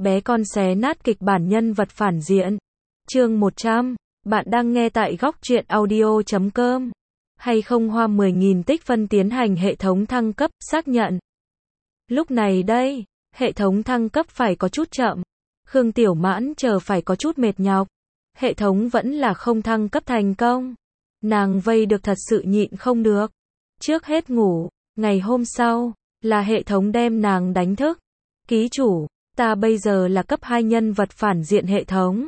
Bé con xé nát kịch bản nhân vật phản diện. Chương 100. Bạn đang nghe tại góc truyện audio.com. Hay không hoa 10.000 tích phân tiến hành hệ thống thăng cấp, xác nhận. Lúc này đây, hệ thống thăng cấp phải có chút chậm. Khương Tiểu Mãn chờ phải có chút mệt nhọc. Hệ thống vẫn là không thăng cấp thành công. Nàng vây được thật sự nhịn không được. Trước hết ngủ, ngày hôm sau, là hệ thống đem nàng đánh thức. Ký chủ, ta bây giờ là cấp 2 nhân vật phản diện hệ thống.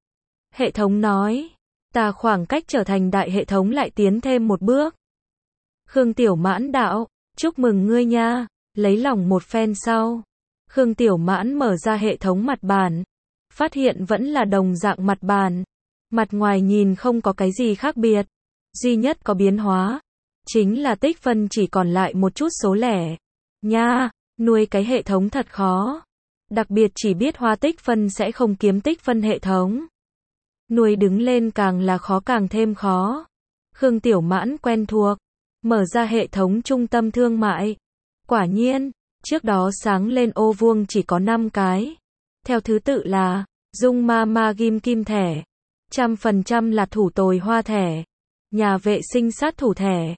Hệ thống nói, ta khoảng cách trở thành đại hệ thống lại tiến thêm một bước. Khương Tiểu Mãn đạo, chúc mừng ngươi nha, lấy lòng một phen sau. Khương Tiểu Mãn mở ra hệ thống mặt bàn, phát hiện vẫn là đồng dạng mặt bàn. Mặt ngoài nhìn không có cái gì khác biệt, duy nhất có biến hóa, chính là tích phân chỉ còn lại một chút số lẻ. Nha, nuôi cái hệ thống thật khó. Đặc biệt chỉ biết hoa tích phân sẽ không kiếm tích phân hệ thống. Nuôi đứng lên càng là khó càng thêm khó. Khương Tiểu Mãn quen thuộc, mở ra hệ thống trung tâm thương mại. Quả nhiên, trước đó sáng lên ô vuông chỉ có 5 cái. Theo thứ tự là, dung ma ghim kim thẻ, 100% là thủ tồi hoa thẻ, nhà vệ sinh sát thủ thẻ,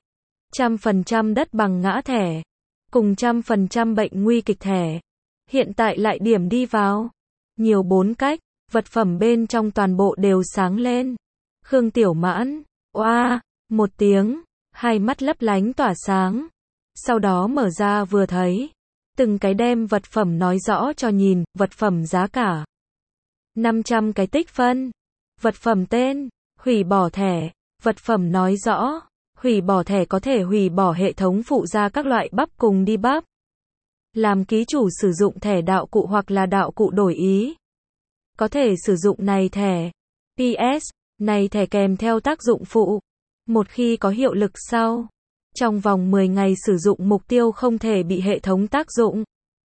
100% đất bằng ngã thẻ, cùng 100% bệnh nguy kịch thẻ. Hiện tại lại điểm đi vào. Nhiều 4 cách, vật phẩm bên trong toàn bộ đều sáng lên. Khương Tiểu Mãn, oa, một tiếng, hai mắt lấp lánh tỏa sáng. Sau đó mở ra vừa thấy, từng cái đem vật phẩm nói rõ cho nhìn, vật phẩm giá cả 500 cái tích phân, vật phẩm tên, hủy bỏ thẻ, vật phẩm nói rõ, hủy bỏ thẻ có thể hủy bỏ hệ thống phụ gia các loại bắp cùng đi bắp. Làm ký chủ sử dụng thẻ đạo cụ hoặc là đạo cụ đổi ý, có thể sử dụng này thẻ. PS, này thẻ kèm theo tác dụng phụ. Một khi có hiệu lực sau, trong vòng 10 ngày sử dụng mục tiêu không thể bị hệ thống tác dụng.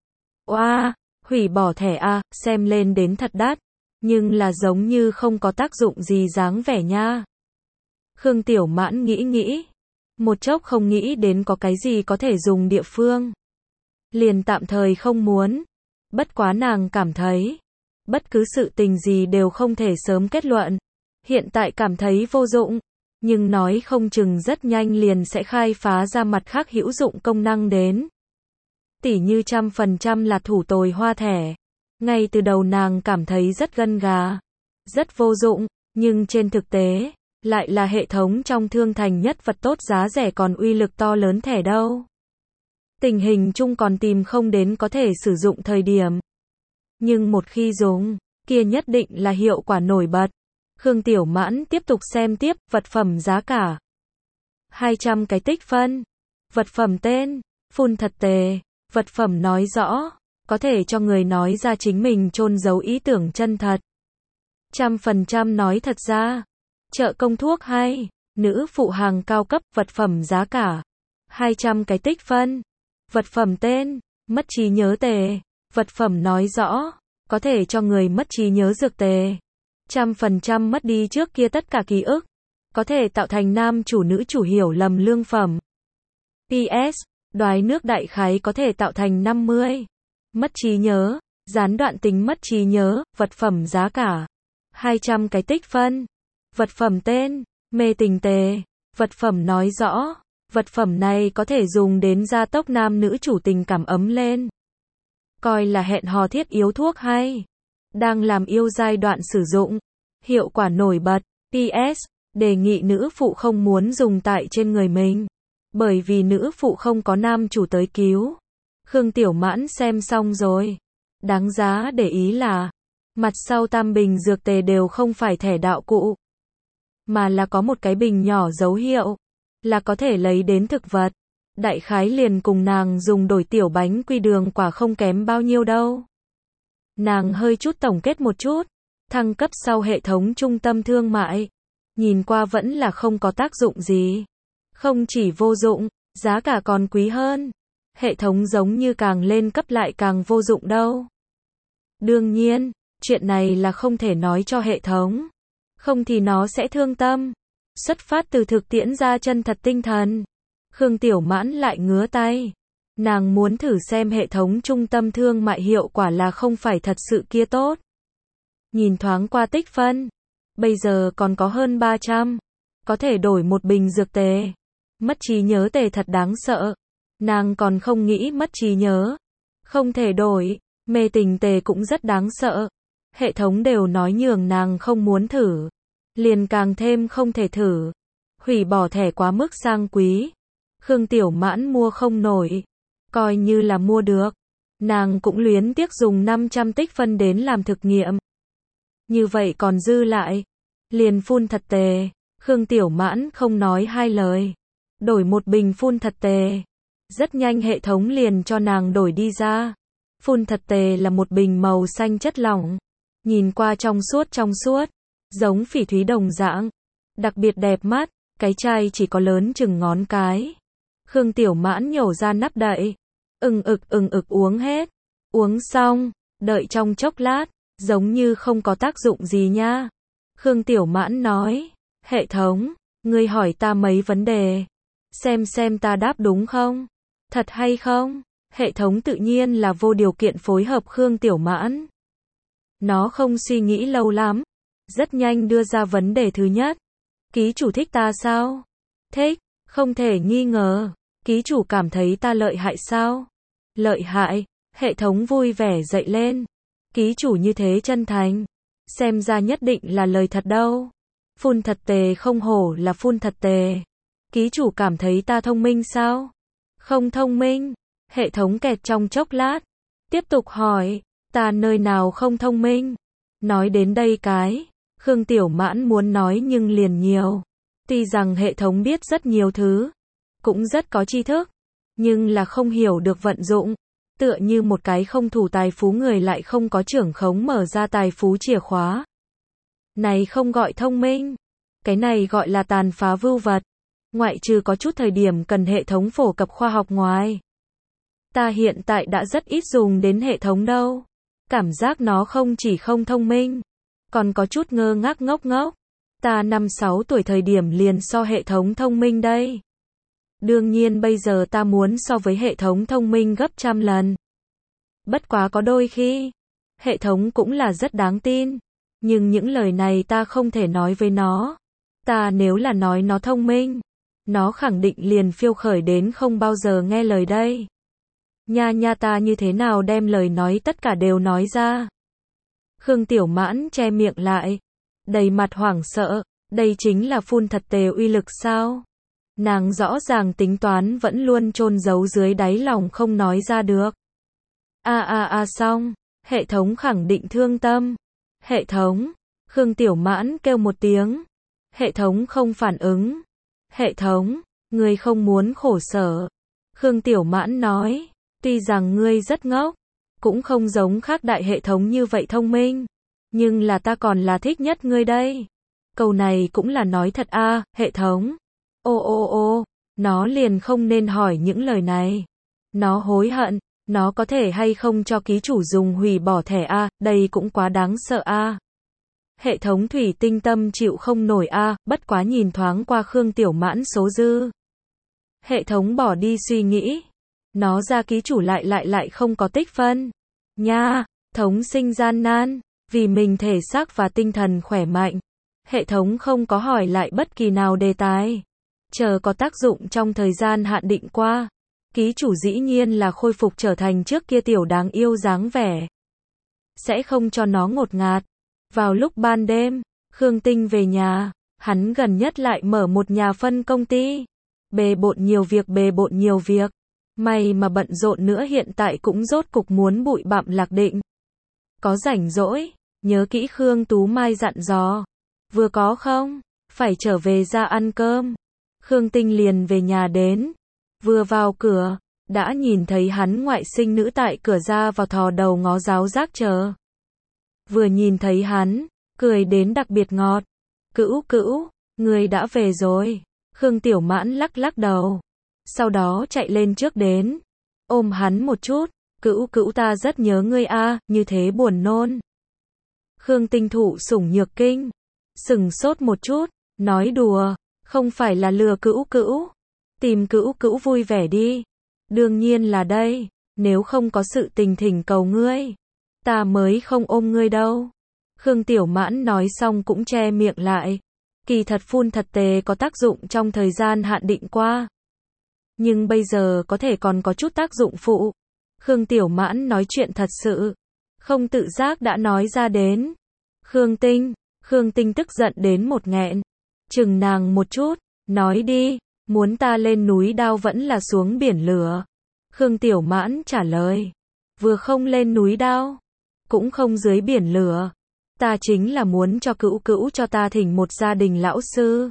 Oa, hủy bỏ thẻ a, xem lên đến thật đắt, nhưng là giống như không có tác dụng gì dáng vẻ nha. Khương Tiểu Mãn nghĩ, một chốc không nghĩ đến có cái gì có thể dùng địa phương. Liền tạm thời không muốn. Bất quá nàng cảm thấy, bất cứ sự tình gì đều không thể sớm kết luận. Hiện tại cảm thấy vô dụng, nhưng nói không chừng rất nhanh liền sẽ khai phá ra mặt khác hữu dụng công năng đến. Tỉ như 100% là thủ tồi hoa thẻ. Ngay từ đầu nàng cảm thấy rất gân gà, rất vô dụng, nhưng trên thực tế, lại là hệ thống trong thương thành nhất vật tốt giá rẻ còn uy lực to lớn thẻ đâu. Tình hình chung còn tìm không đến có thể sử dụng thời điểm. Nhưng một khi dùng, kia nhất định là hiệu quả nổi bật. Khương Tiểu Mãn tiếp tục xem tiếp, vật phẩm giá cả 200 cái tích phân, vật phẩm tên, phun thật tề, vật phẩm nói rõ, có thể cho người nói ra chính mình chôn giấu ý tưởng chân thật. 100% nói thật ra, chợ công thuốc hay, nữ phụ hàng cao cấp, vật phẩm giá cả 200 cái tích phân, vật phẩm tên, mất trí nhớ tề, vật phẩm nói rõ, có thể cho người mất trí nhớ dược tề. 100% mất đi trước kia tất cả ký ức, có thể tạo thành nam chủ nữ chủ hiểu lầm lương phẩm. PS, đoái nước đại khái có thể tạo thành 50. Mất trí nhớ, gián đoạn tính mất trí nhớ, vật phẩm giá cả 200 cái tích phân, vật phẩm tên, mê tình tề, vật phẩm nói rõ, vật phẩm này có thể dùng đến gia tốc nam nữ chủ tình cảm ấm lên. Coi là hẹn hò thiết yếu thuốc hay. Đang làm yêu giai đoạn sử dụng. Hiệu quả nổi bật. PS, đề nghị nữ phụ không muốn dùng tại trên người mình. Bởi vì nữ phụ không có nam chủ tới cứu. Khương Tiểu Mãn xem xong rồi. Đáng giá để ý là, mặt sau tam bình dược tề đều không phải thẻ đạo cụ, mà là có một cái bình nhỏ dấu hiệu, là có thể lấy đến thực vật. Đại khái liền cùng nàng dùng đổi tiểu bánh quy đường quả không kém bao nhiêu đâu. Nàng hơi chút tổng kết một chút, thăng cấp sau hệ thống trung tâm thương mại, nhìn qua vẫn là không có tác dụng gì. Không chỉ vô dụng, giá cả còn quý hơn. Hệ thống giống như càng lên cấp lại càng vô dụng đâu. Đương nhiên, chuyện này là không thể nói cho hệ thống, không thì nó sẽ thương tâm. Xuất phát từ thực tiễn ra chân thật tinh thần. Khương Tiểu Mãn lại ngứa tay. Nàng muốn thử xem hệ thống trung tâm thương mại hiệu quả là không phải thật sự kia tốt. Nhìn thoáng qua tích phân. Bây giờ còn có hơn 300. Có thể đổi một bình dược tề. Mất trí nhớ tề thật đáng sợ. Nàng còn không nghĩ mất trí nhớ. Không thể đổi. Mê tình tề cũng rất đáng sợ. Hệ thống đều nói nhường nàng không muốn thử. Liền càng thêm không thể thử. Hủy bỏ thẻ quá mức sang quý. Khương Tiểu Mãn mua không nổi. Coi như là mua được. Nàng cũng luyến tiếc dùng 500 tích phân đến làm thực nghiệm. Như vậy còn dư lại. Liền phun thật tề. Khương Tiểu Mãn không nói hai lời. Đổi một bình phun thật tề. Rất nhanh hệ thống liền cho nàng đổi đi ra. Phun thật tề là một bình màu xanh chất lỏng. Nhìn qua trong suốt. Giống phỉ thúy đồng dạng. Đặc biệt đẹp mắt. Cái chai chỉ có lớn chừng ngón cái. Khương Tiểu Mãn nhổ ra nắp đậy. Ừng ực uống hết. Uống xong. Đợi trong chốc lát. Giống như không có tác dụng gì nha. Khương Tiểu Mãn nói. Hệ thống. Ngươi hỏi ta mấy vấn đề. Xem ta đáp đúng không? Thật hay không? Hệ thống tự nhiên là vô điều kiện phối hợp Khương Tiểu Mãn. Nó không suy nghĩ lâu lắm. Rất nhanh đưa ra vấn đề thứ nhất. Ký chủ thích ta sao? Thích, không thể nghi ngờ. Ký chủ cảm thấy ta lợi hại sao? Lợi hại. Hệ thống vui vẻ dậy lên. Ký chủ như thế chân thành. Xem ra nhất định là lời thật đâu. Phun thật tề không hổ là phun thật tề. Ký chủ cảm thấy ta thông minh sao? Không thông minh. Hệ thống kẹt trong chốc lát. Tiếp tục hỏi. Ta nơi nào không thông minh? Nói đến đây cái. Khương Tiểu Mãn muốn nói nhưng liền nhiều. Tuy rằng hệ thống biết rất nhiều thứ. Cũng rất có tri thức. Nhưng là không hiểu được vận dụng. Tựa như một cái không thủ tài phú người lại không có trưởng khống mở ra tài phú chìa khóa. Này không gọi thông minh. Cái này gọi là tàn phá vưu vật. Ngoại trừ có chút thời điểm cần hệ thống phổ cập khoa học ngoài. Ta hiện tại đã rất ít dùng đến hệ thống đâu. Cảm giác nó không chỉ không thông minh. Còn có chút ngơ ngác ngốc ngốc. Ta 5-6 tuổi thời điểm liền so hệ thống thông minh đây. Đương nhiên bây giờ ta muốn so với hệ thống thông minh gấp trăm lần. Bất quá có đôi khi, hệ thống cũng là rất đáng tin. Nhưng những lời này ta không thể nói với nó. Ta nếu là nói nó thông minh, nó khẳng định liền phiêu khởi đến không bao giờ nghe lời đây. Nha ta như thế nào đem lời nói tất cả đều nói ra. Khương Tiểu Mãn che miệng lại. Đầy mặt hoảng sợ. Đây chính là phun thật tề uy lực sao? Nàng rõ ràng tính toán vẫn luôn chôn giấu dưới đáy lòng không nói ra được. Xong. Hệ thống khẳng định thương tâm. Hệ thống. Khương Tiểu Mãn kêu một tiếng. Hệ thống không phản ứng. Hệ thống. Ngươi không muốn khổ sở. Khương Tiểu Mãn nói. Tuy rằng ngươi rất ngốc. Cũng không giống khác đại hệ thống như vậy thông minh. Nhưng là ta còn là thích nhất ngươi đây. Câu này cũng là nói thật hệ thống. Nó liền không nên hỏi những lời này. Nó hối hận. Nó có thể hay không cho ký chủ dùng hủy bỏ thẻ đây cũng quá đáng sợ Hệ thống thủy tinh tâm chịu không nổi bất quá nhìn thoáng qua Khương Tiểu Mãn số dư. Hệ thống bỏ đi suy nghĩ. Nó ra ký chủ lại không có tích phân. Nha, thống sinh gian nan, vì mình thể xác và tinh thần khỏe mạnh. Hệ thống không có hỏi lại bất kỳ nào đề tài. Chờ có tác dụng trong thời gian hạn định qua. Ký chủ dĩ nhiên là khôi phục trở thành trước kia tiểu đáng yêu dáng vẻ. Sẽ không cho nó ngột ngạt. Vào lúc ban đêm, Khương Tinh về nhà, hắn gần nhất lại mở một nhà phân công ty. Bề bộn nhiều việc. May mà bận rộn nữa hiện tại cũng rốt cục muốn bụi bặm lạc định. Có rảnh rỗi, nhớ kỹ Khương Tú Mai dặn dò. Vừa có không, phải trở về ra ăn cơm. Khương Tinh liền về nhà đến. Vừa vào cửa, đã nhìn thấy hắn ngoại sinh nữ tại cửa ra vào thò đầu ngó giáo giác chờ. Vừa nhìn thấy hắn, cười đến đặc biệt ngọt. Cữu, người đã về rồi. Khương Tiểu Mãn lắc đầu. Sau đó chạy lên trước đến. Ôm hắn một chút. Cữu ta rất nhớ ngươi như thế buồn nôn. Khương Tinh thụ sủng nhược kinh. Sừng sốt một chút. Nói đùa. Không phải là lừa cữu. Tìm cữu vui vẻ đi. Đương nhiên là đây, nếu không có sự tình thỉnh cầu ngươi, ta mới không ôm ngươi đâu. Khương Tiểu Mãn nói xong cũng che miệng lại. Kỳ thật phun thật tề có tác dụng trong thời gian hạn định qua. Nhưng bây giờ có thể còn có chút tác dụng phụ. Khương Tiểu Mãn nói chuyện thật sự, không tự giác đã nói ra đến. Khương Tinh tức giận đến một nghẹn. Chừng nàng một chút, nói đi, muốn ta lên núi đao vẫn là xuống biển lửa. Khương Tiểu Mãn trả lời, vừa không lên núi đao, cũng không dưới biển lửa. Ta chính là muốn cho Cữu Cữu cho ta thỉnh một gia đình lão sư.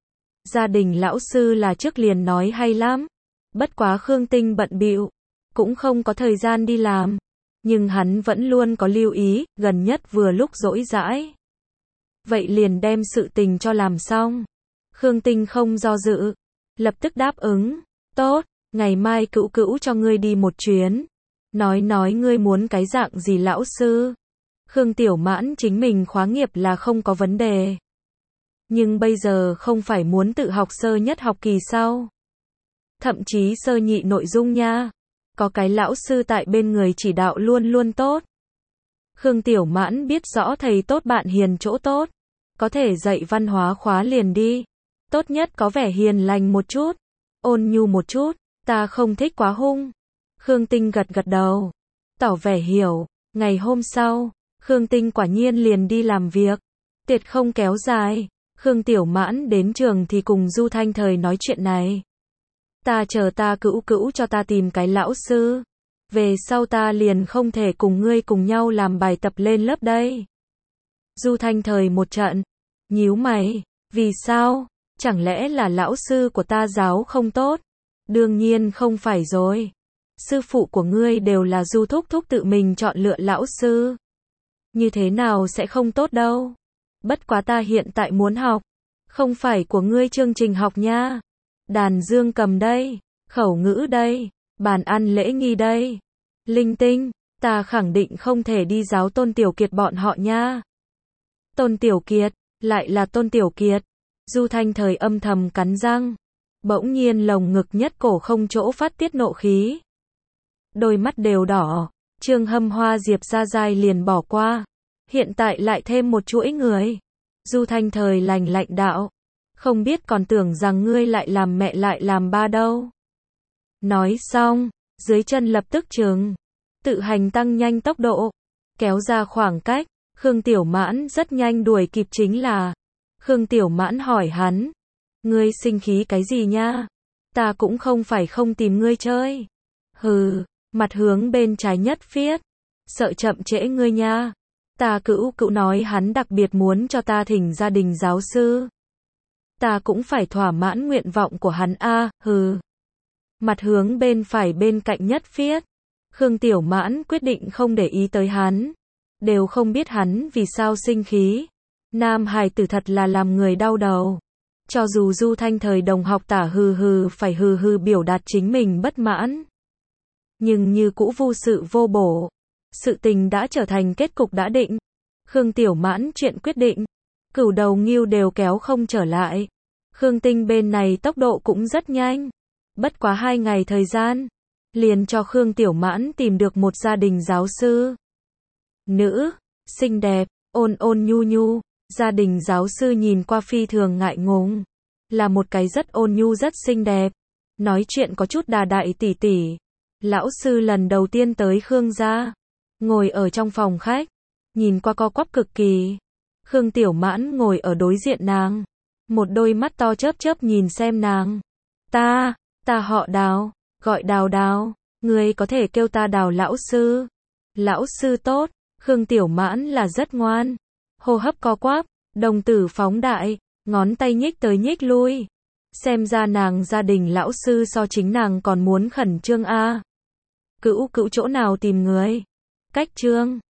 Gia đình lão sư là trước liền nói hay lắm. Bất quá Khương Tinh bận bịu, cũng không có thời gian đi làm. Nhưng hắn vẫn luôn có lưu ý, gần nhất vừa lúc rỗi rãi. Vậy liền đem sự tình cho làm xong. Khương Tinh không do dự, lập tức đáp ứng. Tốt, ngày mai Cữu Cữu cho ngươi đi một chuyến. Nói ngươi muốn cái dạng gì lão sư. Khương Tiểu Mãn chính mình khóa nghiệp là không có vấn đề. Nhưng bây giờ không phải muốn tự học sơ nhất học kỳ sau. Thậm chí sơ nhị nội dung nha. Có cái lão sư tại bên người chỉ đạo luôn luôn tốt. Khương Tiểu Mãn biết rõ thầy tốt bạn hiền chỗ tốt. Có thể dạy văn hóa khóa liền đi. Tốt nhất có vẻ hiền lành một chút. Ôn nhu một chút. Ta không thích quá hung. Khương Tinh gật gật đầu. Tỏ vẻ hiểu. Ngày hôm sau, Khương Tinh quả nhiên liền đi làm việc. Tiệc không kéo dài. Khương Tiểu Mãn đến trường thì cùng Du Thanh Thời nói chuyện này. Ta chờ ta Cữu Cữu cho ta tìm cái lão sư. Về sau ta liền không thể cùng ngươi cùng nhau làm bài tập lên lớp đây. Du Thanh Thời một trận. Nhíu mày. Vì sao? Chẳng lẽ là lão sư của ta giáo không tốt? Đương nhiên không phải rồi. Sư phụ của ngươi đều là Du thúc thúc tự mình chọn lựa lão sư. Như thế nào sẽ không tốt đâu. Bất quá ta hiện tại muốn học. Không phải của ngươi chương trình học nha. Đàn dương cầm đây. Khẩu ngữ đây. Bàn ăn lễ nghi đây. Linh tinh. Ta khẳng định không thể đi giáo Tôn Tiểu Kiệt bọn họ nha. Tôn Tiểu Kiệt. Lại là Tôn Tiểu Kiệt. Du Thanh Thời âm thầm cắn răng. Bỗng nhiên lồng ngực nhất cổ không chỗ phát tiết nộ khí. Đôi mắt đều đỏ. Trương Hâm Hoa Diệp Gia Giai liền bỏ qua. Hiện tại lại thêm một chuỗi người. Du Thanh Thời lạnh lạnh đạo. Không biết còn tưởng rằng ngươi lại làm mẹ lại làm ba đâu. Nói xong, dưới chân lập tức chừng. Tự hành tăng nhanh tốc độ. Kéo ra khoảng cách. Khương Tiểu Mãn rất nhanh đuổi kịp chính là. Khương Tiểu Mãn hỏi hắn. Ngươi sinh khí cái gì nha? Ta cũng không phải không tìm ngươi chơi. Hừ, mặt hướng bên trái nhất phiết. Sợ chậm trễ ngươi nha. Ta Cữu Cữu nói hắn đặc biệt muốn cho ta thỉnh gia đình giáo sư. Ta cũng phải thỏa mãn nguyện vọng của hắn a, hừ. Mặt hướng bên phải bên cạnh nhất phiết. Khương Tiểu Mãn quyết định không để ý tới hắn. Đều không biết hắn vì sao sinh khí. Nam hài tử thật là làm người đau đầu. Cho dù Du Thanh Thời đồng học tả hừ hừ phải hừ hừ biểu đạt chính mình bất mãn. Nhưng như cũ vô sự vô bổ. Sự tình đã trở thành kết cục đã định. Khương Tiểu Mãn chuyện quyết định. Cửu đầu ngưu đều kéo không trở lại. Khương Tinh bên này tốc độ cũng rất nhanh. Bất quá 2 ngày thời gian. Liền cho Khương Tiểu Mãn tìm được một gia đình giáo sư. Nữ, xinh đẹp, ôn ôn nhu nhu. Gia đình giáo sư nhìn qua phi thường ngại ngùng. Là một cái rất ôn nhu rất xinh đẹp. Nói chuyện có chút đà đại tỉ tỉ. Lão sư lần đầu tiên tới Khương gia. Ngồi ở trong phòng khách. Nhìn qua co quắp cực kỳ. Khương Tiểu Mãn ngồi ở đối diện nàng. Một đôi mắt to chớp chớp nhìn xem nàng. Ta họ Đào. Gọi Đào Đào. Ngươi có thể kêu ta Đào lão sư. Lão sư tốt. Khương Tiểu Mãn là rất ngoan. Hô hấp co quắp. Đồng tử phóng đại. Ngón tay nhích tới nhích lui. Xem ra nàng gia đình lão sư so chính nàng còn muốn khẩn trương a. Cữu Cữu chỗ nào tìm người? Cách trương.